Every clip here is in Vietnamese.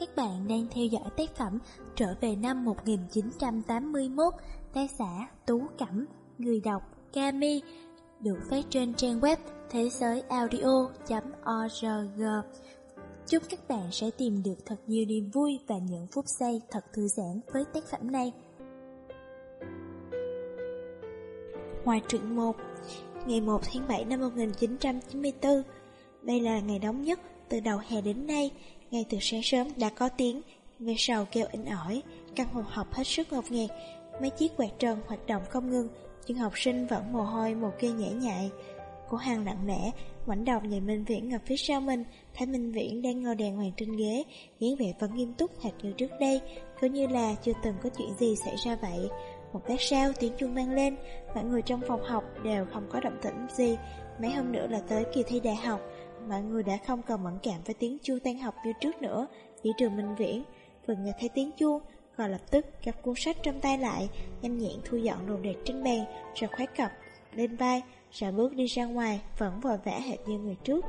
Các bạn đang theo dõi tác phẩm Trở về năm 1981, tác giả Tú Cẩm, người đọc Kami, được phát trên trang web thế giới audio.org. Chúc các bạn sẽ tìm được thật nhiều niềm vui và những phút giây thật thư giãn với tác phẩm này. Ngoài truyện 1, ngày 1 tháng 7 năm 1994, đây là ngày nóng nhất từ đầu hè đến nay. Ngay từ sáng sớm đã có tiếng ve sầu kêu inh ỏi, căn phòng học hết sức ngột ngạt, mấy chiếc quạt trần hoạt động không ngừng, nhưng học sinh vẫn mồ hôi mồ kê nhễ nhại. Cô Hằng lặng lẽ ngoảnh đầu nhìn Minh Viễn ngồi phía sau mình, thấy Minh Viễn đang ngồi đàng hoàng trên ghế, dáng vẻ vẫn nghiêm túc hệt như trước đây, cứ như là chưa từng có chuyện gì xảy ra vậy. Một lát sau tiếng chuông vang lên, mọi người trong phòng học đều không có động tĩnh gì. Mấy hôm nữa là tới kỳ thi đại học, mọi người đã không còn mẫn cảm với tiếng chuông tan học như trước nữa, chỉ trừ Minh Viễn. Vừa nghe thấy tiếng chuông, cậu lập tức gấp cuốn sách trong tay lại, nhanh nhẹn thu dọn đồ đạc trên bàn, rồi khoác cặp lên vai, rồi bước đi ra ngoài, vẫn vội vã hệt như người trước.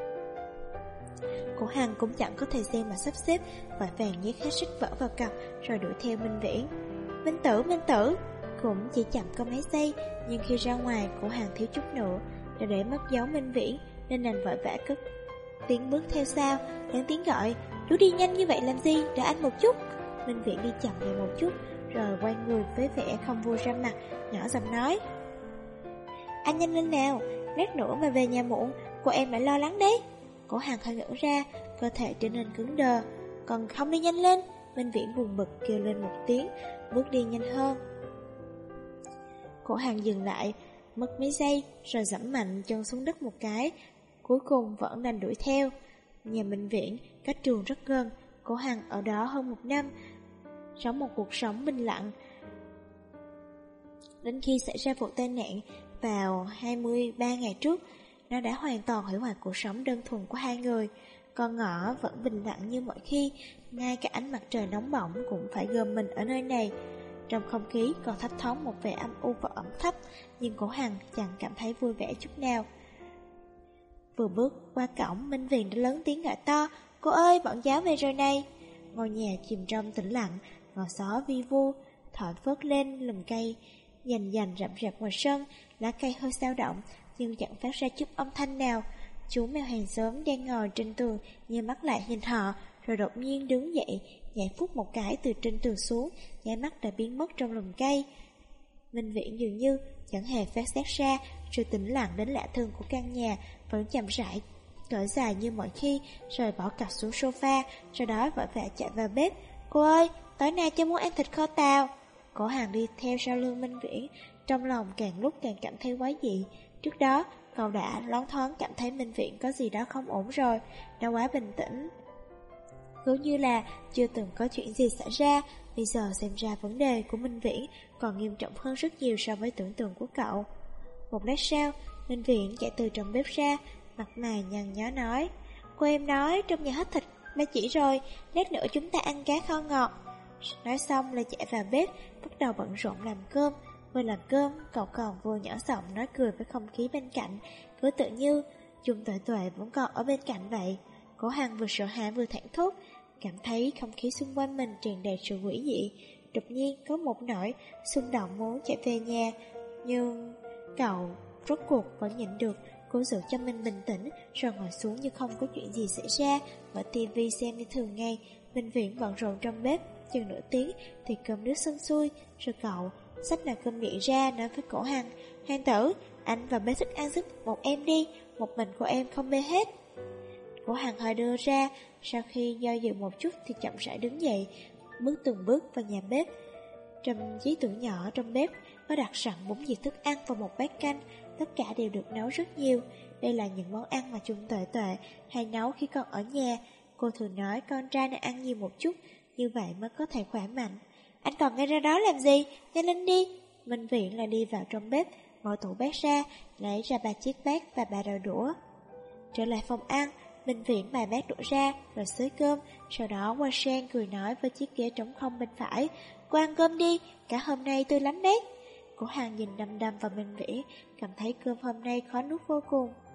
Cô Hằng cũng chẳng có thời gian mà sắp xếp, vội vàng nhét hết sách vở vào cặp, rồi đuổi theo Minh Viễn. Minh Tử, cũng chỉ chậm có mấy giây, nhưng khi ra ngoài, cô Hằng thiếu chút nữa đã để mất dấu Minh Viễn, nên đành vội vã cất tiếng bước theo sau, lớn tiếng gọi, chú đi nhanh như vậy làm gì, đợi anh một chút. Minh Viễn đi chậm lại một chút, rồi quay người với vẻ không vui ra mặt, nhỏ giọng nói, anh nhanh lên nào, lát nữa mà về nhà muộn, cô em lại lo lắng đấy. Cổ Hằng hơi ngỡ ra, cơ thể trở nên cứng đờ, còn không đi nhanh lên. Minh Viễn buồn bực kêu lên một tiếng, bước đi nhanh hơn. Cổ Hằng dừng lại, mất mấy giây, rồi giẫm mạnh chân xuống đất một cái, cuối cùng vẫn đành đuổi theo. Nhà Minh Viễn cách trường rất gần, Cổ Hằng ở đó hơn 1 năm, sống một cuộc sống bình lặng. Đến khi xảy ra vụ tai nạn vào 23 ngày trước, nó đã hoàn toàn hủy hoại cuộc sống đơn thuần của hai người. Con ngõ vẫn bình lặng như mọi khi, ngay cả ánh mặt trời nóng bỏng cũng phải gom mình ở nơi này. Trong không khí còn thấp thoáng một vẻ âm u và ẩm thấp, nhưng Cổ Hằng chẳng cảm thấy vui vẻ chút nào. Vừa bước qua cổng, Minh Viễn đã lớn tiếng gọi to, cô ơi, bọn giáo về rồi này. Ngôi nhà chìm trong tĩnh lặng, ngọn gió vi vu thổi phớt lên lùm cây dành rậm rạp ngoài sân, lá cây hơi dao động nhưng chẳng phát ra chút âm thanh nào. Chú mèo hàng xóm đang ngồi trên tường nheo mắt lại nhìn họ, rồi đột nhiên đứng dậy, nhảy phút một cái từ trên tường xuống, nháy mắt đã biến mất trong lùm cây. Minh Viễn dường như chẳng hề phát giác ra sự tĩnh lặng đến lạ thường của căn nhà, vẫn chậm rãi cởi dài như mọi khi, rồi bỏ cặp xuống sofa, sau đó vội vã chạy vào bếp. Cô ơi, tối nay cho muốn ăn thịt kho tàu. Cổ Hằng đi theo sau lưng Minh Viễn, trong lòng càng lúc càng cảm thấy quái dị. Trước đó cậu đã loáng thoáng cảm thấy Minh Viễn có gì đó không ổn rồi, đã quá bình tĩnh, cứ như là chưa từng có chuyện gì xảy ra. Bây giờ xem ra vấn đề của Minh Viễn còn nghiêm trọng hơn rất nhiều so với tưởng tượng của cậu. Một lát sau, Minh Viễn chạy từ trong bếp ra, mặt mày nhăn nhó nói, cô em nói trong nhà hết thịt ba chỉ rồi, lát nữa chúng ta ăn cá kho ngọt. Nói xong là chạy vào bếp, bắt đầu bận rộn làm cơm. Vừa làm cơm, cậu còn vừa nhỏ giọng nói cười với không khí bên cạnh, cứ tự như Chung Tuệ Tuệ vẫn còn ở bên cạnh vậy. Cổ Hằng vừa sợ hãi vừa thảng thốt, cảm thấy không khí xung quanh mình tràn đầy sự quỷ dị. Đột nhiên có một nỗi xung động muốn chạy về nhà, nhưng cậu rốt cuộc vẫn nhịn được, cố giữ cho mình bình tĩnh, rồi ngồi xuống như không có chuyện gì xảy ra, mở tivi xem như thường ngày. Minh Viễn bận rộn trong bếp chừng nửa tiếng thì cơm nước xong xuôi, rồi cậu xách nồi cơm nguội ra nói với Cổ Hằng, Hằng tử, anh vào bếp thức ăn giúp một em đi, một mình của em không bê hết. Cổ Hằng hơi đưa ra, sau khi do dự một chút thì chậm rãi đứng dậy, bước từng bước vào nhà bếp. Trong chiếc tủ nhỏ trong bếp có đặt sẵn 4 dĩa thức ăn và một bát canh, tất cả đều được nấu rất nhiều. Đây là những món ăn mà Chung Tuệ Tuệ hay nấu khi còn ở nhà. Cô thường nói con trai nên ăn nhiều một chút, như vậy mới có thể khỏe mạnh. Anh còn ngay ra đó làm gì? Nhanh lên đi. Minh Viễn lại đi vào trong bếp, mở tủ bát ra, lấy ra 3 chiếc bát và 3 đôi đũa. Trở lại phòng ăn, Minh Viễn bày bát đũa ra, rồi xới cơm, sau đó qua sang cười nói với chiếc ghế trống không bên phải, cô ăn cơm đi, cả hôm nay tươi lắm đấy. Cổ Hằng nhìn đăm đăm vào Minh Viễn, cảm thấy cơm hôm nay khó nuốt vô cùng.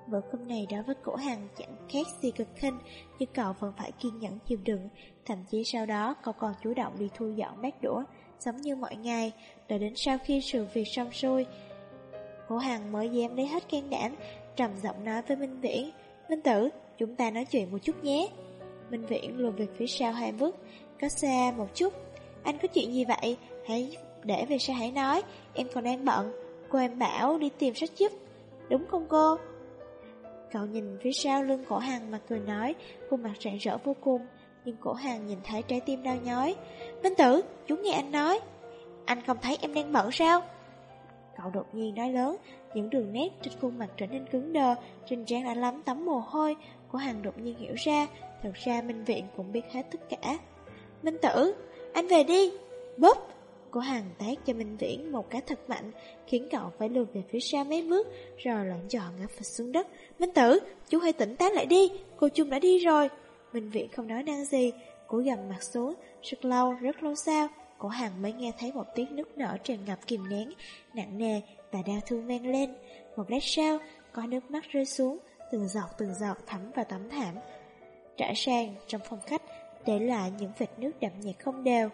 Bữa cơm này đối với Cổ Hằng chẳng khác gì cực khinh, nhưng cậu vẫn phải kiên nhẫn chịu đựng. Thậm chí sau đó cậu còn chủ động đi thu dọn bát đũa, giống như mọi ngày. Đợi đến sau khi sự việc xong xuôi, Cổ Hằng mới dám lấy hết can đảm, trầm giọng nói với Minh Viễn: Minh Tử, chúng ta nói chuyện một chút nhé. Minh Viễn lùi về phía sau 2 bước, có xa một chút. Anh có chuyện gì vậy? Hãy để về sau hãy nói, em còn đang bận. Cô em bảo đi tìm sách giúp, đúng không cô? Cậu nhìn phía sau lưng Cổ Hằng mà cười nói, khuôn mặt rạng rỡ vô cùng. Nhưng Cổ Hằng nhìn thấy trái tim đau nhói. Minh Tử, chú nghe anh nói. Anh không thấy em đang bận sao? Cậu đột nhiên nói lớn, những đường nét trên khuôn mặt trở nên cứng đờ, trên trán đã lấm tấm mồ hôi. Cổ Hằng đột nhiên hiểu ra, thật ra Minh Viện cũng biết hết tất cả. Minh Tử, anh về đi. Bốp! Cổ Hằng tát cho Minh Viễn một cái thật mạnh, khiến cậu phải lùi về phía sau mấy bước, rồi loạn tròn ngã phịch xuống đất. Minh Tử, chú hãy tỉnh táo lại đi, cô Chung đã đi rồi. Minh Viễn không nói năng gì, cúi gằm mặt xuống. Rất lâu sau, Cổ Hằng mới nghe thấy một tiếng nức nở tràn ngập kìm nén, nặng nề và đau thương vang lên. Một lát sau, có nước mắt rơi xuống, từng giọt thấm vào tấm thảm trải sang trong phòng khách, để lại những vệt nước đậm nhạt không đều.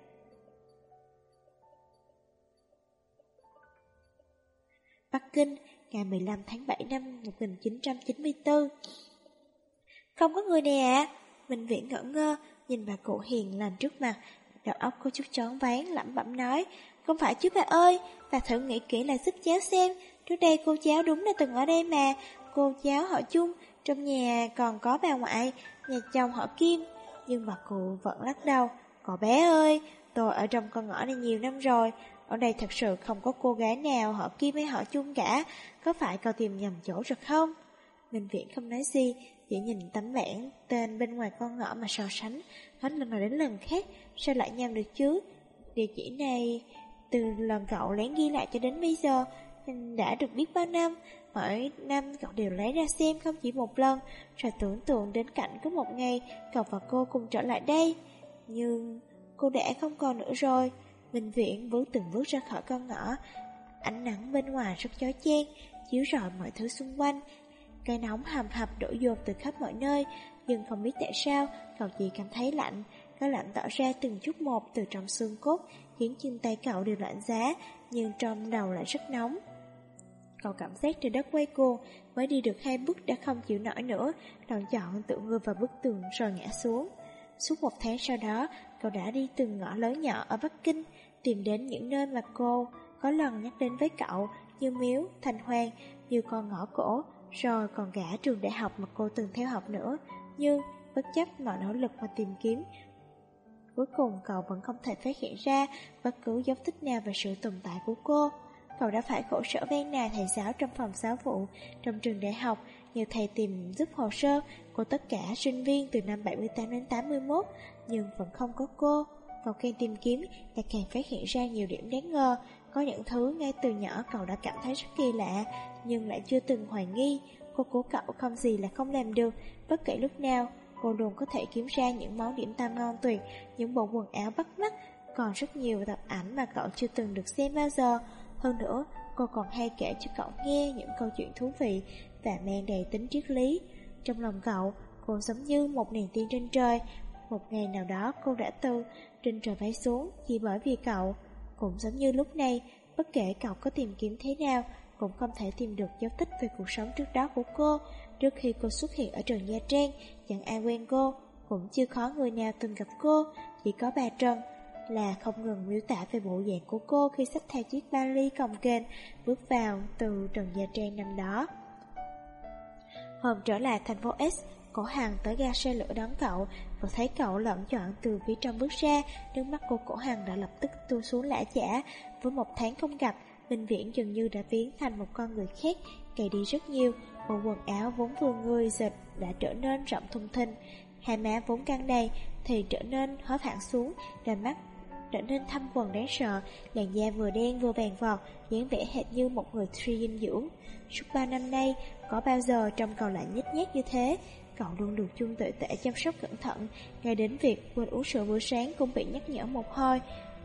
Bắc Kinh, ngày 15 tháng 7 năm 1994. Không có người nè ạ. Minh Viễn ngỡ ngơ, nhìn bà cụ hiền lành trước mặt, đầu óc có chút choáng váng, lẩm bẩm nói, không phải chứ bà ơi, bà thử nghĩ kỹ lại giúp cháu xem, trước đây cô cháu đúng là từng ở đây mà, cô cháu họ Chung, trong nhà còn có bà ngoại, nhà chồng họ Kim. Nhưng bà cụ vẫn lắc đầu, cậu bé ơi, tôi ở trong con ngõ này nhiều năm rồi, ở đây thật sự không có cô gái nào họ Kim hay họ Chung cả, có phải cậu tìm nhầm chỗ rồi không? Minh Viễn không nói gì, chỉ nhìn tấm bảng tên bên ngoài con ngõ mà so sánh, hết lần này đến lần khác, sao lại nhầm được chứ? Địa chỉ này, từ lần cậu lén ghi lại cho đến bây giờ, đã được biết bao năm, mỗi năm cậu đều lấy ra xem không chỉ một lần, rồi tưởng tượng đến cảnh có một ngày cậu và cô cùng trở lại đây. Nhưng cô đã không còn nữa rồi. Minh Viễn từng bước ra khỏi con ngõ, ánh nắng bên ngoài rất chói chang, chiếu rọi mọi thứ xung quanh. Cái nóng hầm hập đổ dồn từ khắp mọi nơi, nhưng không biết tại sao cậu chỉ cảm thấy lạnh. Cái lạnh tỏ ra từng chút một từ trong xương cốt, khiến chân tay cậu đều lạnh giá, nhưng trong đầu lại rất nóng. Cậu cảm giác trên đất quay cuồng, mới đi được 2 bước đã không chịu nổi nữa, đòn chọn tự ngược vào bức tường rồi ngã xuống. Suốt 1 tháng sau đó, cậu đã đi từng ngõ lớn nhỏ ở Bắc Kinh, tìm đến những nơi mà cô có lần nhắc đến với cậu, như Miếu, Thành Hoàng, như con ngõ cổ, rồi còn cả trường đại học mà cô từng theo học nữa. Nhưng bất chấp mọi nỗ lực mà tìm kiếm, cuối cùng cậu vẫn không thể phát hiện ra bất cứ dấu tích nào về sự tồn tại của cô. Cậu đã phải khổ sở van nài thầy giáo trong phòng giáo vụ trong trường đại học, nhờ thầy tìm giúp hồ sơ của tất cả sinh viên từ năm 78 đến 81, nhưng vẫn không có cô. Cậu càng tìm kiếm lại càng phát hiện ra nhiều điểm đáng ngờ. Có những thứ ngay từ nhỏ cậu đã cảm thấy rất kỳ lạ, nhưng lại chưa từng hoài nghi. Cô của cậu không gì là không làm được, bất kể lúc nào cô luôn có thể kiếm ra những món điểm tâm ngon tuyệt, những bộ quần áo bắt mắt, còn rất nhiều tập ảnh mà cậu chưa từng được xem bao giờ. Hơn nữa, cô còn hay kể cho cậu nghe những câu chuyện thú vị và mang đầy tính triết lý. Trong lòng cậu, cô giống như một niềm tin trên trời. Một ngày nào đó cô đã từ trên trời bay xuống chỉ bởi vì cậu. Cũng giống như lúc này, bất kể cậu có tìm kiếm thế nào, cũng không thể tìm được dấu tích về cuộc sống trước đó của cô. Trước khi cô xuất hiện ở trường Nha Trang, chẳng ai quen cô, cũng chưa có người nào từng gặp cô, chỉ có bà Trần là không ngừng miêu tả về bộ dạng của cô khi xách theo chiếc vali cồng kềnh bước vào từ trường Nha Trang năm đó. Hôm trở lại thành phố S, Cổ Hằng tới ga xe lửa đón cậu và thấy cậu loạn choạng từ phía trong bước ra, nước mắt của Cổ Hằng đã lập tức tuôn xuống lã chả. Với 1 tháng không gặp, Minh Viễn dường như đã biến thành một con người khác, gầy đi rất nhiều. Bộ quần áo vốn vừa người dệt đã trở nên rộng thùng thình, hai má vốn căng đầy thì trở nên hóp hẳn xuống, đôi mắt trở nên thâm quầng đáng sợ, làn da vừa đen vừa vàng vọt, dáng vẻ hệt như một người suy dinh dưỡng. Suốt 3 năm nay, có bao giờ trông cậu lại nhếch nhác như thế? Cậu luôn được Chung Tuệ Tệ chăm sóc cẩn thận, ngay đến việc quên uống sữa bữa sáng cũng bị nhắc nhở một hồi.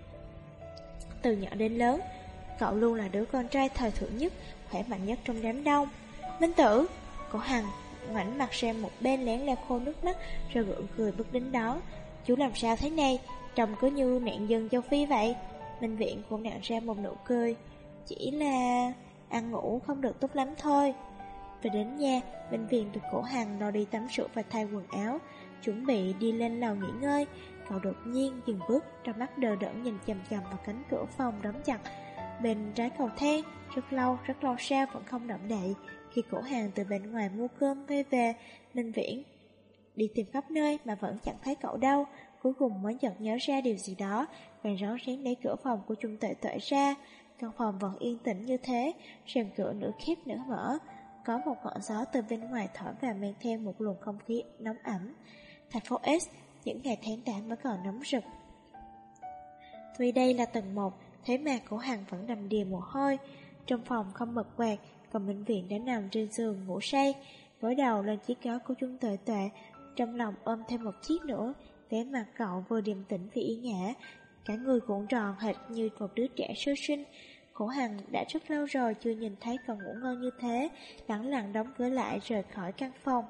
Từ nhỏ đến lớn, cậu luôn là đứa con trai thời thượng nhất, khỏe mạnh nhất trong đám đông. Minh Tử, Cổ Hằng ngoảnh mặt sang một bên lén lau khô nước mắt, rồi gượng cười bước đến đó. Chú làm sao thế này? Trông cứ như nạn dân châu Phi vậy. Minh Viện cũng nặn ra một nụ cười. Chỉ là ăn ngủ không được tốt lắm thôi. Về đến nhà, Minh Viện được Cổ Hằng lo đi tắm rửa và thay quần áo, chuẩn bị đi lên lầu nghỉ ngơi. Cậu đột nhiên dừng bước, trong mắt đờ đẫn nhìn chằm chằm vào cánh cửa phòng đóng chặt bên trái cầu thang. Rất lâu sau vẫn không động đậy. Khi Cổ Hằng từ bên ngoài mua cơm quay về, Minh Viễn đi tìm khắp nơi mà vẫn chẳng thấy cậu đâu. Cuối cùng mới chợt nhớ ra điều gì đó, bèn rón rén đẩy cửa phòng của Trung Tuệ Tuệ ra. Căn phòng vẫn yên tĩnh như thế, rèm cửa nửa khép nửa mở. Có một ngọn gió từ bên ngoài thổi vào mang theo một luồng không khí nóng ẩm. Thành phố S, những ngày tháng 8 vẫn còn nóng rực. Tuy đây là tầng 1, thế mà Cổ Hằng vẫn đầm đìa mồ hôi. Trong phòng không bật quạt, còn Minh Viện đã nằm trên giường ngủ say, gối đầu lên chiếc gối của Trung Tuệ Tuệ, trong lòng ôm thêm một chiếc nữa. Vẻ mặt cậu vừa điềm tĩnh vì ý nhã, cả người cuộn tròn hệt như một đứa trẻ sơ sinh. Cổ Hằng đã rất lâu rồi chưa nhìn thấy cậu ngủ ngon như thế, lẳng lặng đóng cửa lại rời khỏi căn phòng.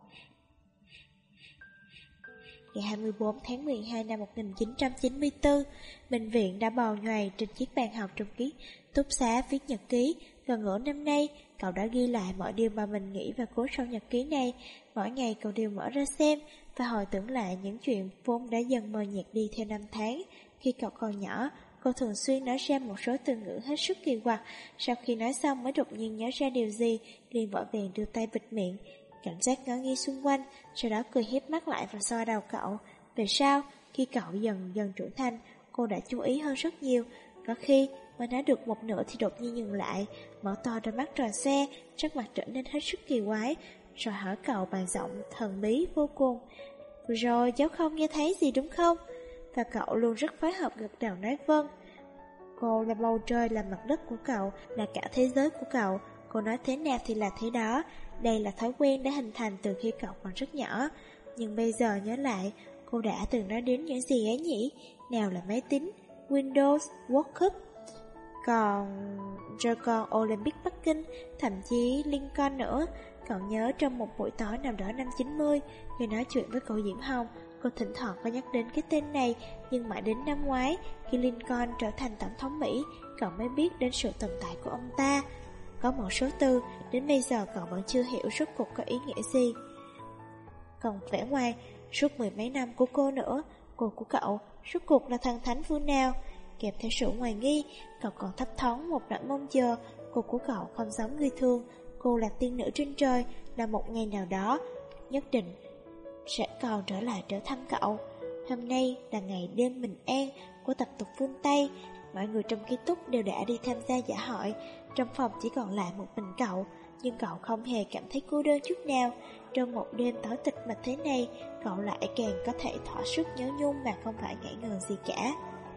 Ngày 24 tháng 12 năm 1994, bệnh viện đã bò nhoài trên chiếc bàn học trong ký túc xá viết nhật ký. Gần nửa năm nay, cậu đã ghi lại mọi điều mà mình nghĩ và cố sau nhật ký này. Mỗi ngày cậu đều mở ra xem và hồi tưởng lại những chuyện vốn đã dần mờ nhạt đi theo năm tháng. Khi cậu còn nhỏ, cô thường xuyên nói ra một số từ ngữ hết sức kỳ quặc. Sau khi nói xong mới đột nhiên nhớ ra điều gì, liền vội vàng đưa tay bịt miệng. Cảnh giác ngó nghiêng xung quanh, sau đó cười híp mắt lại và xoa đầu cậu. Về sau, khi cậu dần dần trưởng thành, cô đã chú ý hơn rất nhiều. Có khi mới nói được một nửa thì đột nhiên dừng lại, mở to đôi mắt tròn xe, sắc mặt trở nên hết sức kỳ quái, rồi hỏi cậu bằng giọng thần bí vô cùng. Vừa rồi cháu không nghe thấy gì đúng không? Và cậu luôn rất phối hợp gật đầu nói vâng. Cô là bầu trời, là mặt đất của cậu, là cả thế giới của cậu. Cô nói thế nào thì là thế đó. Đây là thói quen đã hình thành từ khi cậu còn rất nhỏ. Nhưng bây giờ nhớ lại, cô đã từng nói đến những gì ấy nhỉ? Nào là máy tính, Windows, World Cup, rồi còn Olympic Bắc Kinh, thậm chí Lincoln nữa. Cậu nhớ trong một buổi tối nào đó năm 90, khi nói chuyện với cậu Diễm Hồng, cô thỉnh thoảng có nhắc đến cái tên này. Nhưng mãi đến năm ngoái, khi Lincoln trở thành tổng thống Mỹ, cậu mới biết đến sự tồn tại của ông ta. Có một số từ, đến bây giờ cậu vẫn chưa hiểu rốt cuộc có ý nghĩa gì. Còn vẻ ngoài, suốt mười mấy năm của cô nữa, cô của cậu, rốt cuộc là thần thánh phương nào? Kèm theo sự hoài nghi, cậu còn thấp thoáng một nỗi mong chờ. Cô của cậu không giống người thường, cô là tiên nữ trên trời, là một ngày nào đó nhất định sẽ còn trở thăm cậu. Hôm nay là ngày đêm bình an của tập tục phương Tây. Mọi người trong ký túc đều đã đi tham gia dạ hội. Trong phòng chỉ còn lại một mình cậu, nhưng cậu không hề cảm thấy cô đơn chút nào. Trong một đêm tối tịch mịch thế này, cậu lại càng có thể thỏa sức nhớ nhung mà không phải ngại ngờ gì cả.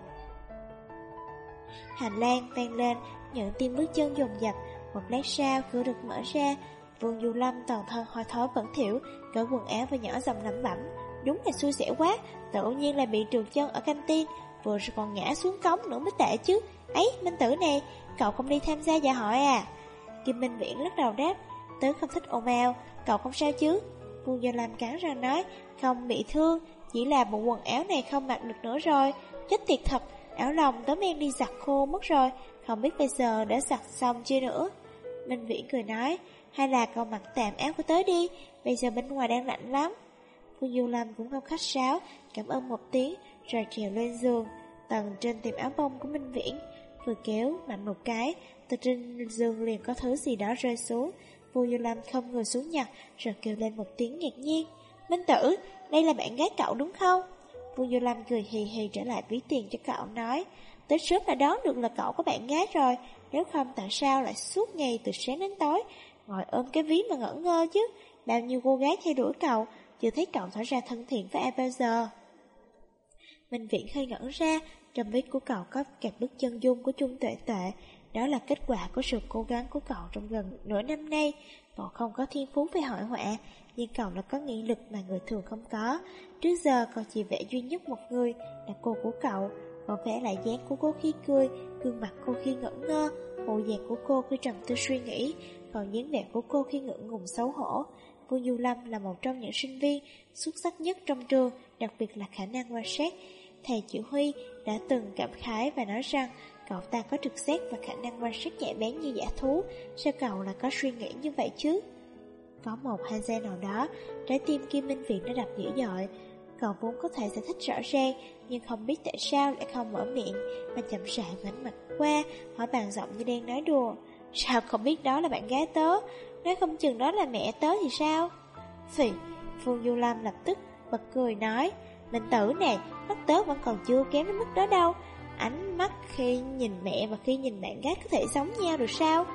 Hành lang vang lên những tiếng bước chân dồn dập. Một lát sau, cửa được mở ra. Vương Du Lâm toàn thân hôi thối bẩn thỉu, cởi quần áo và nhỏ giọng lẩm bẩm: đúng là xui xẻo quá, tự nhiên là bị trượt chân ở căng tin, vừa rồi còn ngã xuống cống nữa mới tệ chứ. Ấy, Minh Tử nè, cậu không đi tham gia dạ hội à? Kim Minh Viễn lắc đầu đáp: tớ không thích ồn ào, cậu không sao chứ? Vương Du Lâm cắn răng nói: không bị thương, chỉ là bộ quần áo này không mặc được nữa rồi. Chết tiệt thật, áo lông tớ men đi giặt khô mất rồi, không biết bây giờ đã giặt xong chưa nữa. Minh Viễn cười nói: hay là cậu mặc tạm áo của tớ đi, bây giờ bên ngoài đang lạnh lắm. Vương Du Lâm cũng không khách sáo, cảm ơn một tiếng, rồi trèo lên giường tầng trên tìm áo bông của Minh Viễn. Vừa kéo mạnh một cái, từ trên giường liền có thứ gì đó rơi xuống. Vương Du Lâm không ngồi xuống nhặt, rồi kêu lên một tiếng ngạc nhiên: Minh Tử, đây là bạn gái cậu đúng không? Vương Du Lâm cười hì hì trở lại ví tiền cho cậu, nói: tới sớm là đoán được là cậu có bạn gái rồi, nếu không tại sao lại suốt ngày từ sáng đến tối ngồi ôm cái ví mà ngẩn ngơ chứ? Bao nhiêu cô gái theo đuổi cậu, chưa thấy cậu tỏ ra thân thiện với ai bao giờ. Minh Viễn hơi ngẩn ra, trong ví của cậu có kẹp bức chân dung của Trung Tuệ Tuệ. Đó là kết quả của sự cố gắng của cậu trong gần nửa năm nay. Cậu không có thiên phú về hội họa, nhưng cậu là có nghị lực mà người thường không có. Trước giờ cậu chỉ vẽ duy nhất một người, là cô của cậu. Cậu vẽ lại dáng của cô khi cười, gương mặt cô khi ngẩn ngơ, bộ dạng của cô khi trầm tư suy nghĩ. còn dáng vẻ của cô khi ngượng ngùng xấu hổ. Vương Du Lâm là một trong những sinh viên xuất sắc nhất trong trường, đặc biệt là khả năng quan sát. Thầy chỉ huy đã từng cảm khái và nói rằng cậu ta có trực giác và khả năng quan sát nhạy bén như dã thú. Sao cậu lại có suy nghĩ như vậy chứ? Có một hai giây nào đó, trái tim Kim Minh Viễn đã đập dữ dội. Cậu vốn có thể giải thích rõ ràng, nhưng không biết tại sao lại không mở miệng, mà chậm rãi ngoảnh mặt qua, hỏi bằng giọng như đang nói đùa. Sao không biết đó là bạn gái tớ? Nói không chừng đó là mẹ tớ thì sao? Phì, Phương Du Lâm lập tức bật cười nói, Minh Tử nè, mắt tớ vẫn còn chưa kém đến mức đó đâu. Ánh mắt khi nhìn mẹ và khi nhìn bạn gái có thể giống nhau được sao?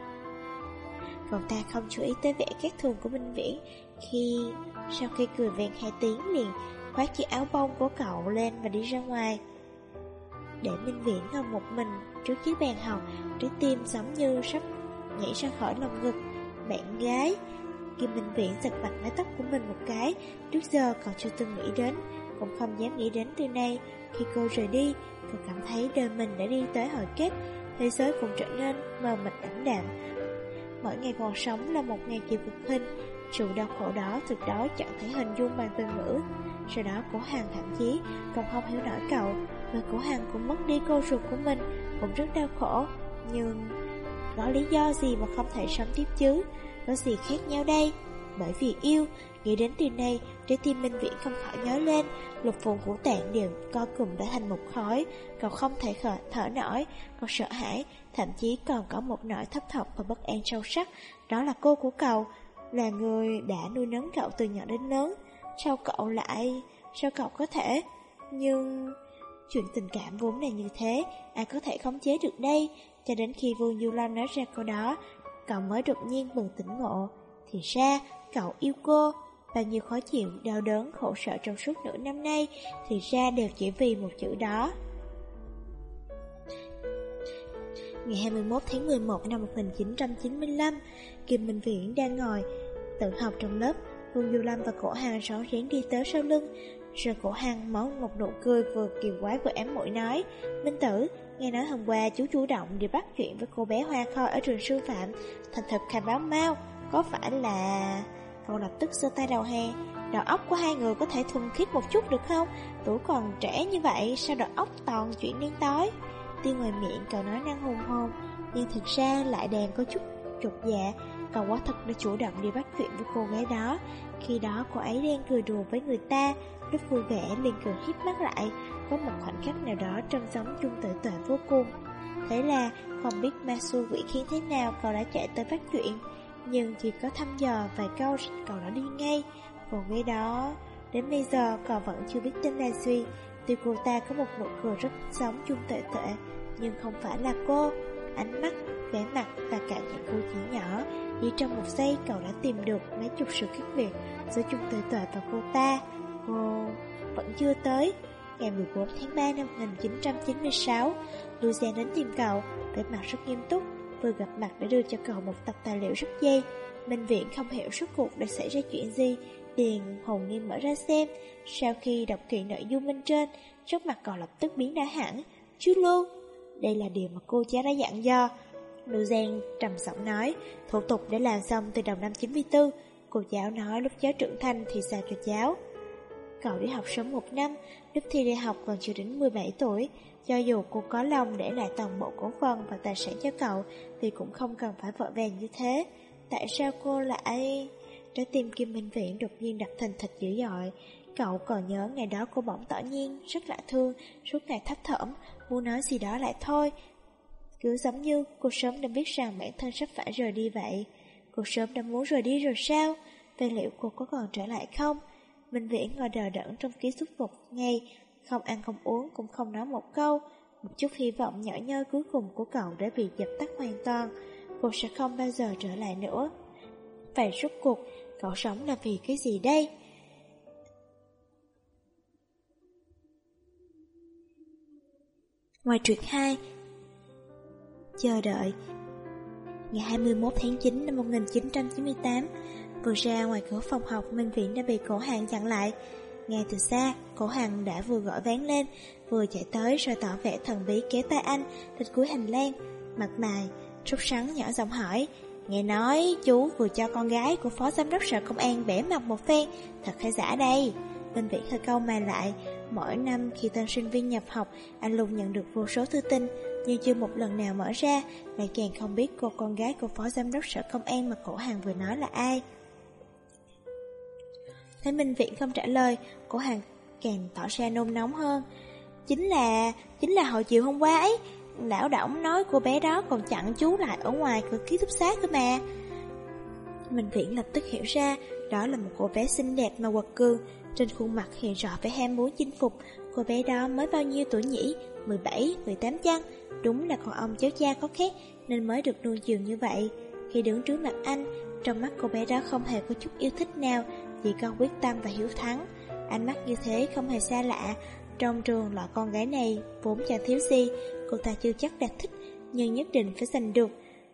Cậu ta không chú ý tới vẻ khác thường của Minh Viễn. Sau khi cười vang 2 tiếng liền khoác chiếc áo bông của cậu lên và đi ra ngoài, để Minh Viễn ngồi một mình trước chiếc bàn học, trái tim giống như sắp nhảy ra khỏi lồng ngực. Bạn gái. Kim Minh Viễn giật mặt mái tóc của mình một cái. Trước giờ cậu chưa từng nghĩ đến, cũng không dám nghĩ đến từ nay. Khi cô rời đi, cậu cảm thấy đời mình đã đi tới hồi kết. Thế giới cũng trở nên mờ mịt ảm đạm. Mỗi ngày còn sống là một ngày chịu cực hình. Sự đau khổ đó tuyệt đối chẳng thể hình dung bằng từ ngữ. Sau đó Cổ Hằng thậm chí còn không hiểu nổi cậu, và Cổ Hằng cũng mất đi cô ruột của mình, cũng rất đau khổ. Nhưng có lý do gì mà không thể sống tiếp chứ? Có gì khác nhau đây? Bởi vì yêu. Nghĩ đến điều này, trái tim Minh Viễn không khỏi nhói lên. Lục phủ của tạng đều co cụm đã thành một khói. Cậu không thể thở nổi. Cậu sợ hãi, thậm chí còn có một nỗi thấp thỏm và bất an sâu sắc. Đó là cô của cậu, là người đã nuôi nấng cậu từ nhỏ đến lớn. Sao cậu có thể? Nhưng chuyện tình cảm vốn là như thế, ai có thể khống chế được đây? Cho đến khi Vương Du Lâm nói ra câu đó, cậu mới đột nhiên bừng tỉnh ngộ. Thì ra cậu yêu cô. Bao nhiêu khó chịu, đau đớn, khổ sở trong suốt nửa năm nay, thì ra đều chỉ vì một chữ đó. Ngày 21 tháng 11 năm 1995, Kim Minh Viễn đang ngồi tự học trong lớp. Vương Du Lâm và Cổ Hằng rón rén đi tới sau lưng. Rồi Cổ Hằng mở một nụ cười vừa kiều quái vừa ám muội nói, Minh Tử, nghe nói hôm qua chú chủ động đi bắt chuyện với cô bé Hoa Khôi ở trường sư phạm, thành thực khai báo mau, có phải là... Cậu lập tức giơ tay đầu hàng. Đầu óc của hai người có thể thuần khiết một chút được không? Tuổi còn trẻ như vậy, sao đầu óc toàn chuyện đen tối? Tuy ngoài miệng cậu nói năng hùng hồn, nhưng thực ra lại đang có chút chột dạ. Cậu quá thật đã chủ động đi bắt chuyện với cô gái đó. Khi đó cô ấy đang cười đùa với người ta, lúc vui vẻ liền cười híp mắt lại. Có một khoảnh khắc nào đó trông giống chung tự tuệ vô cùng. Thế là không biết ma xui quỷ khiến thế nào cậu đã chạy tới bắt chuyện, nhưng chỉ có thăm dò vài câu cậu đã đi ngay. Cô gái đó đến bây giờ cậu vẫn chưa biết tên là gì. Tuy cô ta có một nụ cười rất giống chung tuệ tuệ, nhưng không phải là cô. Ánh mắt, vẻ mặt và cả những cử chỉ nhỏ, chỉ trong một giây cậu đã tìm được mấy chục sự khác biệt giữa chung tuệ tuệ và cô ta. Cô vẫn chưa tới. Ngày 14 tháng 3 năm 1996, Lucian đến tìm cậu, vẻ mặt rất nghiêm túc, vừa gặp mặt để đưa cho cậu một tập tài liệu rất dây. Minh Viễn không hiểu suốt cuộc đã xảy ra chuyện gì, liền hồn nhiên mở ra xem. Sau khi đọc kỹ nội dung bên trên, trước mặt cậu lập tức biến đổi hẳn. Chú Lưu, đây là điều mà cô cháu đã dặn dò. Lucian trầm giọng nói, thủ tục đã làm xong từ đầu năm 94. Cô cháu nói lúc cháu trưởng thành thì sao cho cháu. Cậu đi học sớm 1 năm, lúc thi đại học còn chưa đến 17 tuổi. Cho dù cô có lòng để lại toàn bộ cổ phần và tài sản cho cậu, thì cũng không cần phải vội vàng như thế. Tại sao cô lại... Trái tim Kim Minh Viễn đột nhiên đập thình thịch dữ dội. Cậu còn nhớ ngày đó cô bỗng tỏ nhiên rất lạ thương, suốt ngày thấp thỏm, muốn nói gì đó lại thôi. Cứ giống như cô sớm đã biết rằng bản thân sắp phải rời đi vậy. Cô sớm đã muốn rời đi rồi sao? Vậy liệu cô có còn trở lại không? Minh Viễn ngồi đờ đẫn trong ký túc một ngày, không ăn không uống cũng không nói một câu. Một chút hy vọng nhỏ nhoi cuối cùng của cậu đã bị dập tắt hoàn toàn. Cô sẽ không bao giờ trở lại nữa. Vậy rốt cuộc cậu sống là vì cái gì đây? Ngoài truyện 2, chờ đợi. Ngày 21 tháng 9 năm 1998, vừa ra ngoài cửa phòng học, Minh Viễn đã bị Cổ Hằng chặn lại. Ngay từ xa, Cổ Hằng đã vừa gọi ván lên, vừa chạy tới rồi tỏ vẻ thần bí kéo tay anh đến cuối hành lang. Mặt mày sốt sắng nhỏ giọng hỏi, Nghe nói chú vừa cho con gái của phó giám đốc sở công an bẻ mặt một phen, thật hay giả đây? Minh Viễn hơi cau mày lại. Mỗi năm khi tân sinh viên nhập học, anh luôn nhận được vô số thư tin, nhưng chưa một lần nào mở ra, lại càng không biết cô con gái của phó giám đốc sở công an mà Cổ Hằng vừa nói là ai. Thấy Minh Viễn không trả lời, Cổ Hằng càng tỏ ra nôn nóng hơn. Chính là hồi chiều hôm qua ấy, lão Đổng nói cô bé đó còn chặn chú lại ở ngoài cửa ký túc xá cơ mà. Minh Viễn lập tức hiểu ra, đó là một cô bé xinh đẹp mà quật cường, trên khuôn mặt hiện rõ vẻ ham muốn chinh phục. Cô bé đó mới bao nhiêu tuổi nhỉ? 17, 18 chăng? Đúng là con ông cháu cha có khác nên mới được nuông chiều như vậy. Khi đứng trước mặt anh, trong mắt cô bé đó không hề có chút yêu thích nào, chỉ có quyết tâm và hiếu thắng. Ánh mắt như thế không hề xa lạ. Trong trường loại con gái này vốn chẳng thiếu gì, cô ta chưa chắc đã thích, nhưng nhất định phải giành được.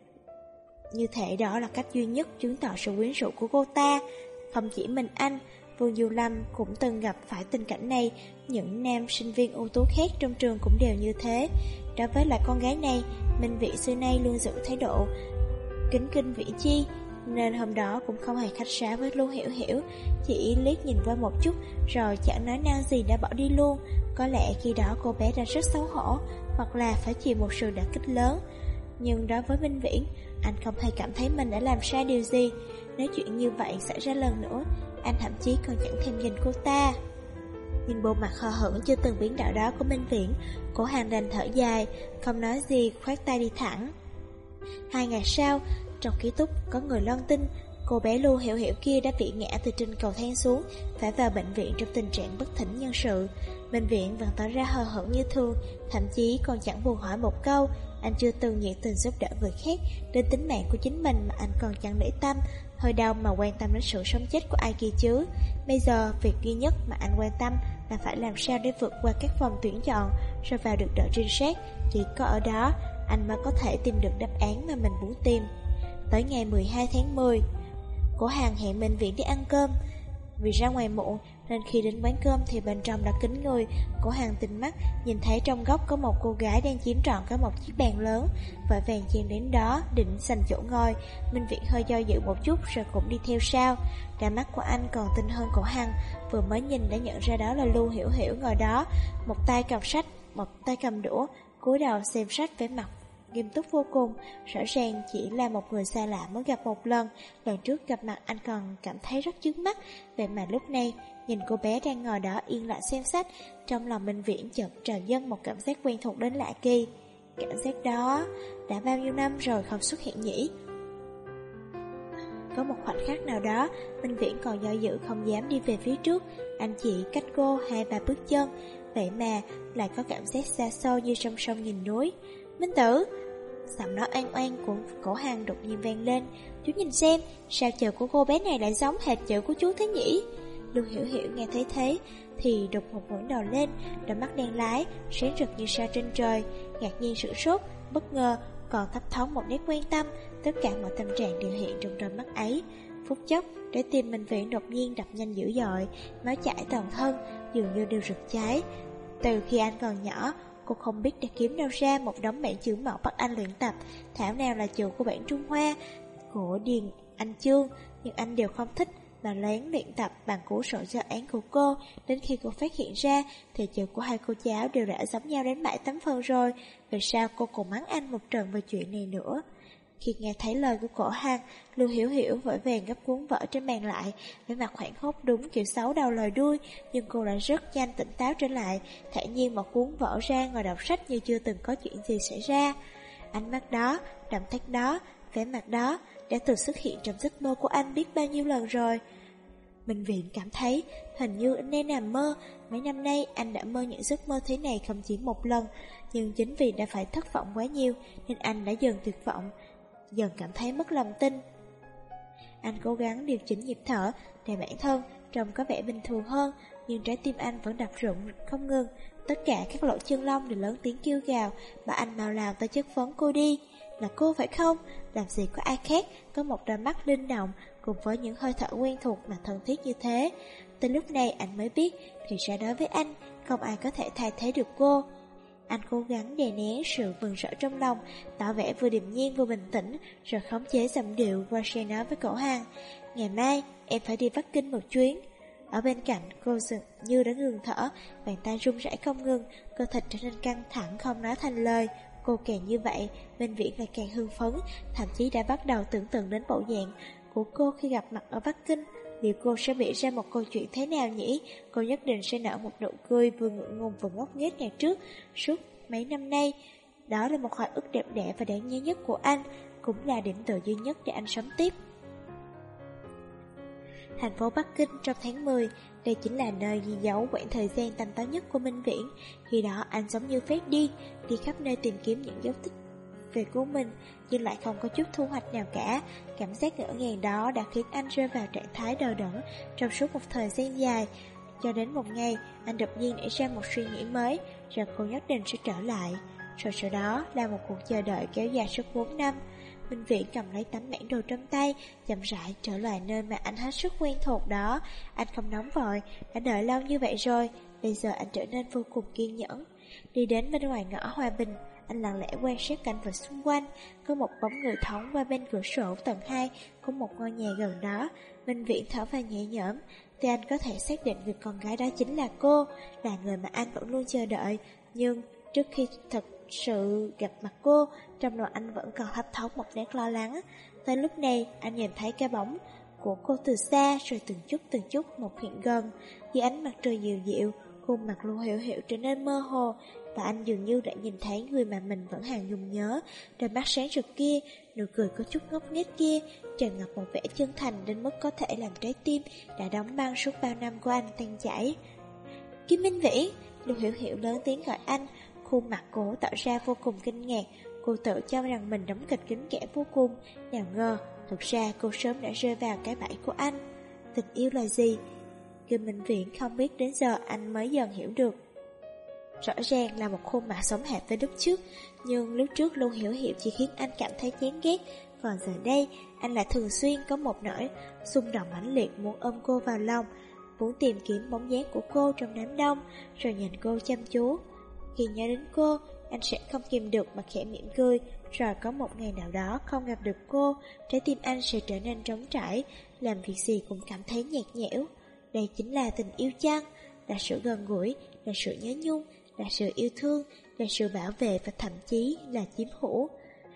Như thể đó là cách duy nhất chứng tỏ sự quyến rũ của cô ta. Không chỉ mình anh, Vương Du Lâm cũng từng gặp phải tình cảnh này. Những nam sinh viên ưu tú khác trong trường cũng đều như thế. Đối với loại con gái này, Minh Viễn xưa nay luôn giữ thái độ kính kinh vĩ chi, nên hôm đó cũng không hề khách sáo với Lưu Hiểu Hiểu, chỉ liếc nhìn qua một chút rồi chẳng nói năng gì đã bỏ đi luôn. Có lẽ khi đó cô bé đã rất xấu hổ, hoặc là phải chịu một sự đả kích lớn. Nhưng đối với Minh Viễn, anh không hề cảm thấy mình đã làm sai điều gì. Nếu chuyện như vậy xảy ra lần nữa, anh thậm chí còn chẳng thèm nhìn cô ta. Nhìn bộ mặt hờ hững chưa từng biến đạo đó của Minh Viễn, Cổ Hằng đành thở dài, không nói gì, khoát tay đi thẳng. 2 ngày sau, trong ký túc có người loan tin cô bé Lưu Hiểu Hiểu kia đã bị ngã từ trên cầu thang xuống, phải vào bệnh viện trong tình trạng bất tỉnh nhân sự. Bệnh viện vẫn tỏ ra hờ hững như thường, thậm chí còn chẳng buồn hỏi một câu. Anh chưa từng nhiệt tình giúp đỡ người khác, đến tính mạng của chính mình mà anh còn chẳng để tâm, hơi đau mà quan tâm đến sự sống chết của ai kia chứ. Bây giờ, việc duy nhất mà anh quan tâm là phải làm sao để vượt qua các vòng tuyển chọn, rồi vào được đội trinh sát. Chỉ có ở đó, anh mới có thể tìm được đáp án mà mình muốn tìm. Tới ngày 12 tháng 10, Cổ Hằng hẹn Minh Viễn đi ăn cơm. Vì ra ngoài muộn nên khi đến quán cơm thì bên trong đã kín người. Cổ Hằng tinh mắt nhìn thấy trong góc có một cô gái đang chiếm trọn cả một chiếc bàn lớn, vội vàng chen đến đó định giành chỗ ngồi. Minh Viễn hơi do dự một chút rồi cũng đi theo sau. Đôi mắt của anh còn tinh hơn Cổ Hằng, vừa mới nhìn đã nhận ra đó là Lưu Hiểu Hiểu ngồi đó, một tay cầm sách, một tay cầm đũa, cúi đầu xem sách với mặt nghiêm túc vô cùng. Rõ ràng chỉ là một người xa lạ mới gặp một lần. Lần trước gặp mặt anh còn cảm thấy rất chướng mắt, vậy mà lúc này nhìn cô bé đang ngồi đó yên lặng xem sách, trong lòng Minh Viễn chợt trào dâng một cảm giác quen thuộc đến lạ kỳ. Cảm giác đó đã bao nhiêu năm rồi không xuất hiện nhỉ? Có một khoảnh khắc nào đó, Minh Viễn còn do dự không dám đi về phía trước. Anh chỉ cách cô 2-3 bước chân, vậy mà lại có cảm giác xa xôi như song song nhìn núi. Minh Tử! Giọng nói oan oan của Cổ Hằng đột nhiên vang lên. Chú nhìn xem, sao chữ của cô bé này lại giống hệt chữ của chú thế nhỉ? Lưu Hiểu Hiểu nghe thấy thế thì đột ngột ngẩng đầu lên, đôi mắt đen lái, sáng rực như sao trên trời, ngạc nhiên sửng sốt, bất ngờ, còn thấp thoáng một nét quan tâm. Tất cả mọi tâm trạng đều hiện trong đôi mắt ấy. Phút chốc, trái tim Minh Viễn đột nhiên đập nhanh dữ dội, máu chảy toàn thân, dường như đều rực cháy. Từ khi anh còn nhỏ, cô không biết đã kiếm đâu ra một đống bản chữ mẫu bắt anh luyện tập, thảo nào là chữ của bản Trung Hoa, của Điền Anh Chương, nhưng anh đều không thích mà lén luyện tập bằng cuốn sổ giáo án của cô. Đến khi cô phát hiện ra thì chữ của hai cô cháu đều đã giống nhau đến 7-8 phần rồi. Vì sao cô còn mắng anh một trận về chuyện này nữa? Khi nghe thấy lời của Cổ Hằng, Lưu Hiểu Hiểu vội vàng gấp cuốn vở trên bàn lại, với mặt hoảng hốt đúng kiểu xấu đầu lời đuôi, nhưng cô lại rất nhanh tỉnh táo trở lại, thản nhiên mở cuốn vở ra ngồi đọc sách như chưa từng có chuyện gì xảy ra. Ánh mắt đó, động tác đó, vẻ mặt đó đã từng xuất hiện trong giấc mơ của anh biết bao nhiêu lần rồi. Minh Viễn cảm thấy hình như anh đang nằm mơ. Mấy năm nay anh đã mơ những giấc mơ thế này không chỉ một lần, nhưng chính vì đã phải thất vọng quá nhiều nên anh đã dần tuyệt vọng, dần cảm thấy mất lòng tin. Anh cố gắng điều chỉnh nhịp thở để bản thân trông có vẻ bình thường hơn, nhưng trái tim anh vẫn đập rộn không ngừng. Tất cả các lỗ chân lông đều lớn tiếng kêu gào, bảo anh mau lao tới chất vấn cô đi. Là cô phải không? Làm gì có ai khác có một đôi mắt linh động cùng với những hơi thở quen thuộc mà thân thiết như thế. Tới lúc này anh mới biết thì ra đối với anh không ai có thể thay thế được cô. Anh cố gắng đè nén sự mừng rỡ trong lòng, tỏ vẻ vừa điềm nhiên vừa bình tĩnh, rồi khống chế giọng điệu qua xe nói với Cổ Hằng. Ngày mai em phải đi Bắc Kinh một chuyến. Ở bên cạnh cô dường như đã ngừng thở, bàn tay run rẩy không ngừng, cơ thể trở nên căng thẳng không nói thành lời. Cô càng như vậy, Minh Viễn lại càng hưng phấn, thậm chí đã bắt đầu tưởng tượng đến bộ dạng của cô khi gặp mặt ở Bắc Kinh. Liệu cô sẽ bị ra một câu chuyện thế nào nhỉ? Cô nhất định sẽ nở một nụ cười vừa ngượng ngùng vừa ngốc nghếch ngày trước. Suốt mấy năm nay, đó là một hồi ức đẹp đẽ và đáng nhớ nhất của anh, cũng là điểm tựa duy nhất để anh sống tiếp. Thành phố Bắc Kinh trong tháng 10, đây chính là nơi ghi dấu quãng thời gian tăm tối nhất của Minh Viễn. Khi đó anh giống như phát điên, đi khắp nơi tìm kiếm những dấu tích về của mình, nhưng lại không có chút thu hoạch nào cả. Cảm giác ngỡ ngàng đó đã khiến anh rơi vào trạng thái đờ đẫn trong suốt một thời gian dài. Cho đến một ngày, anh đột nhiên nảy ra một suy nghĩ mới, rằng cô nhất định sẽ trở lại. Rồi sau đó là một cuộc chờ đợi kéo dài suốt 4 năm. Minh Viễn cầm lấy tấm bản đồ trong tay, chậm rãi trở lại nơi mà anh hết sức quen thuộc đó. Anh không nóng vội, đã đợi lâu như vậy rồi, bây giờ anh trở nên vô cùng kiên nhẫn. Đi đến bên ngoài ngõ Hòa Bình, anh lặng lẽ quan sát cảnh vật xung quanh. Có một bóng người thoáng qua bên cửa sổ tầng 2, có một ngôi nhà gần đó. Minh Viễn thở vào nhẹ nhõm, thì anh có thể xác định người con gái đó chính là cô, là người mà anh vẫn luôn chờ đợi. Nhưng trước khi thật sự gặp mặt cô, trong lòng anh vẫn còn thấp thoáng một nét lo lắng. Tới lúc này, anh nhìn thấy cái bóng của cô từ xa, rồi từng chút một hiện gần. Dưới ánh mặt trời dịu dịu, khuôn mặt Lưu Hiểu Hiểu trở nên mơ hồ, và anh dường như đã nhìn thấy người mà mình vẫn hàng dùng nhớ. Đôi mắt sáng rực kia, nụ cười có chút ngốc nghếch kia, tràn ngập một vẻ chân thành đến mức có thể làm trái tim đã đóng băng suốt bao năm của anh tan chảy. Kim Minh Viễn! Lưu Hiểu Hiểu lớn tiếng gọi anh, khuôn mặt cô tỏ ra vô cùng kinh ngạc. Cô tự cho rằng mình đóng kịch kín kẽ vô cùng, nào ngờ thực ra cô sớm đã rơi vào cái bẫy của anh. Tình yêu là gì? Kim Minh Viễn không biết, đến giờ anh mới dần hiểu được. Rõ ràng là một khuôn mặt sống hệt với lúc trước, nhưng lúc trước Lưu Hiểu Hiểu chỉ khiến anh cảm thấy chán ghét, còn giờ đây anh lại thường xuyên có một nỗi xung động mãnh liệt muốn ôm cô vào lòng, muốn tìm kiếm bóng dáng của cô trong đám đông, rồi nhìn cô chăm chú. Khi nhớ đến cô, anh sẽ không kìm được mà khẽ mỉm cười. Rồi có một ngày nào đó không gặp được cô, trái tim anh sẽ trở nên trống trải, làm việc gì cũng cảm thấy nhạt nhẽo. Đây chính là tình yêu chăng? Là sự gần gũi, là sự nhớ nhung, là sự yêu thương, là sự bảo vệ và thậm chí là chiếm hữu.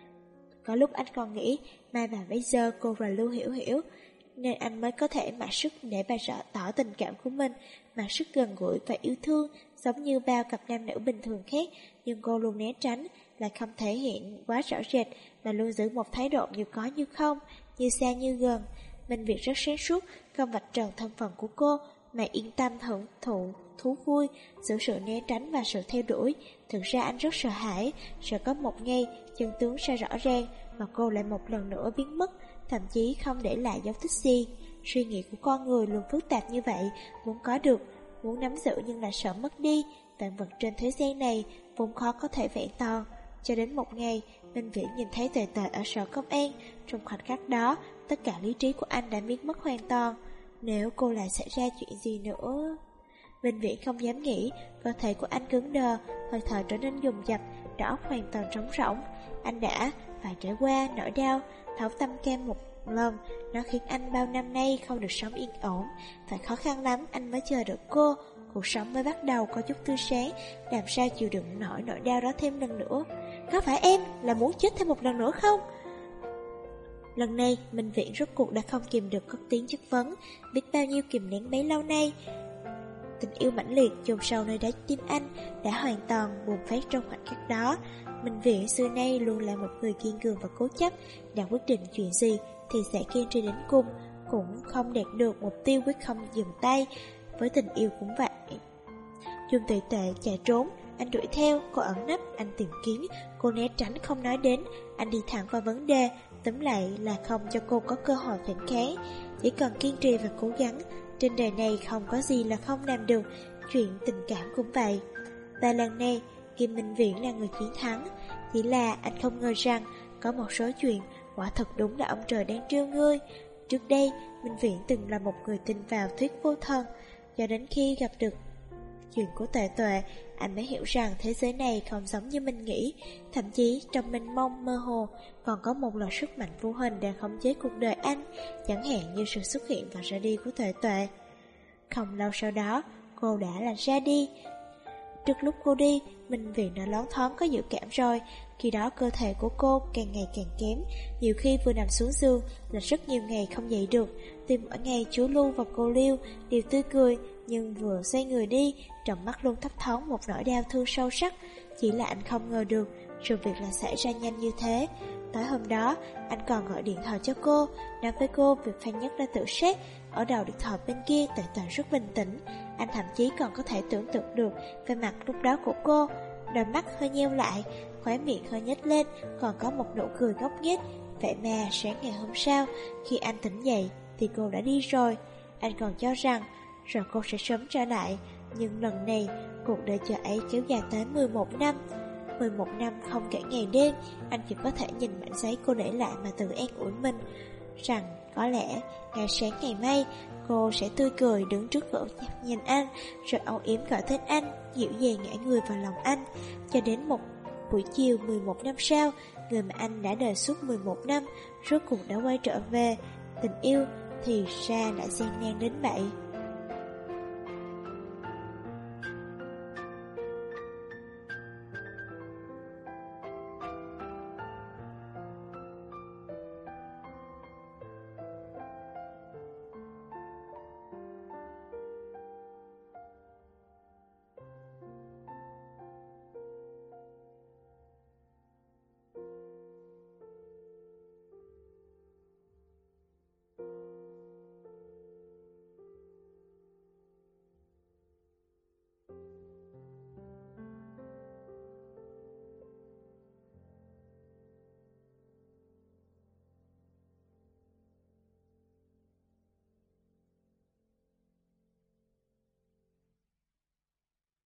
Có lúc anh còn nghĩ mai và bây giờ cô và Lưu Hiểu Hiểu, nên anh mới có thể mặc sức để bày tỏ tình cảm của mình, mặc sức gần gũi và yêu thương, giống như bao cặp nam nữ bình thường khác. Nhưng cô luôn né tránh, lại không thể hiện quá rõ rệt, mà luôn giữ một thái độ như có như không, như xa như gần. Minh Việt rất sáng suốt, không vạch trần thân phận của cô, mà yên tâm hưởng thụ thú vui giữa sự né tránh và sự theo đuổi. Thực ra anh rất sợ hãi, sợ có một ngày chân tướng sẽ rõ ràng mà cô lại một lần nữa biến mất, thậm chí không để lại dấu tích gì. Suy nghĩ của con người luôn phức tạp như vậy, muốn có được, muốn nắm giữ nhưng lại sợ mất đi. Vạn vật trên thế gian này vốn khó có thể vẹn toàn. Cho đến một ngày, Minh Viễn nhìn thấy Tề Tề ở sở công an. Trong khoảnh khắc đó, tất cả lý trí của anh đã biến mất hoàn toàn. Nếu cô lại xảy ra chuyện gì nữa... Minh Viễn không dám nghĩ, cơ thể của anh cứng đờ, hơi thở trở nên dồn dập, đầu óc hoàn toàn trống rỗng. Anh đã phải trải qua nỗi đau thấu tâm can một lần, nó khiến anh bao năm nay không được sống yên ổn. Phải khó khăn lắm anh mới chờ được cô, cuộc sống mới bắt đầu có chút tươi sáng. Làm sao chịu đựng nổi nỗi đau đó thêm lần nữa? Có phải em là muốn chết thêm một lần nữa không? Lần này Minh Viễn rốt cuộc đã không kìm được cất tiếng chất vấn. Biết bao nhiêu kìm nén bấy lâu nay, tình yêu mãnh liệt chôn sâu nơi đáy tim anh đã hoàn toàn bùng phát trong khoảnh khắc đó. Minh Viễn xưa nay luôn là một người kiên cường và cố chấp, đã quyết định chuyện gì thì sẽ kiên trì đến cùng, cũng không đạt được mục tiêu quyết không dừng tay. Với tình yêu cũng vậy. Dung Tuệ Tuệ chạy trốn, anh đuổi theo, cô ẩn nấp, anh tìm kiếm, cô né tránh không nói đến, anh đi thẳng vào vấn đề, tóm lại là không cho cô có cơ hội phản kháng. Chỉ cần kiên trì và cố gắng, trên đời này không có gì là không làm được, chuyện tình cảm cũng vậy. Và lần này, Kim Minh Viễn là người chiến thắng. Chỉ là anh không ngờ rằng có một số chuyện quả thật đúng là ông trời đang trêu ngươi. Trước đây, Minh Viễn từng là một người tin vào thuyết vô thần, cho đến khi gặp được chuyện của Tuệ Tuệ, anh mới hiểu rằng thế giới này không giống như mình nghĩ. Thậm chí trong mênh mông mơ hồ còn có một loại sức mạnh vô hình đang khống chế cuộc đời anh, chẳng hạn như sự xuất hiện và ra đi của Tuệ Tuệ. Không lâu sau đó, cô đã là ra đi. Trước lúc cô đi, Minh Viện đã loáng thoáng có dự cảm rồi. Khi đó cơ thể của cô càng ngày càng kém, nhiều khi vừa nằm xuống giường là rất nhiều ngày không dậy được. Tuy mỗi ngày chú Lưu và cô Liêu đều tươi cười, nhưng vừa xoay người đi, trong mắt luôn thấp thoáng một nỗi đau thương sâu sắc. Chỉ là anh không ngờ được sự việc là xảy ra nhanh như thế. Tối hôm đó, anh còn gọi điện thoại cho cô, nói với cô việc Phan Nhất đã tự sát. Ở đầu điện thoại bên kia Tuệ Tuệ rất bình tĩnh. Anh thậm chí còn có thể tưởng tượng được về mặt lúc đó của cô. Đôi mắt hơi nheo lại, khóe miệng hơi nhếch lên, còn có một nụ cười ngốc nghếch. Vậy mà sáng ngày hôm sau, khi anh tỉnh dậy thì cô đã đi rồi. Anh còn cho rằng rồi cô sẽ sớm trở lại, nhưng lần này cuộc đợi chờ ấy kéo dài tới 11 năm. 11 năm không kể ngày đêm, anh chỉ có thể nhìn mảnh giấy cô để lại mà tự an ủi mình rằng có lẽ ngày sáng ngày mai cô sẽ tươi cười đứng trước cửa nhìn anh, rồi âu yếm gọi tên anh, dịu dàng ngã người vào lòng anh. Cho đến một buổi chiều 11 năm sau, người mà anh đã đợi suốt 11 năm rốt cuộc đã quay trở về. Tình yêu thì ra lại gian nan đến vậy.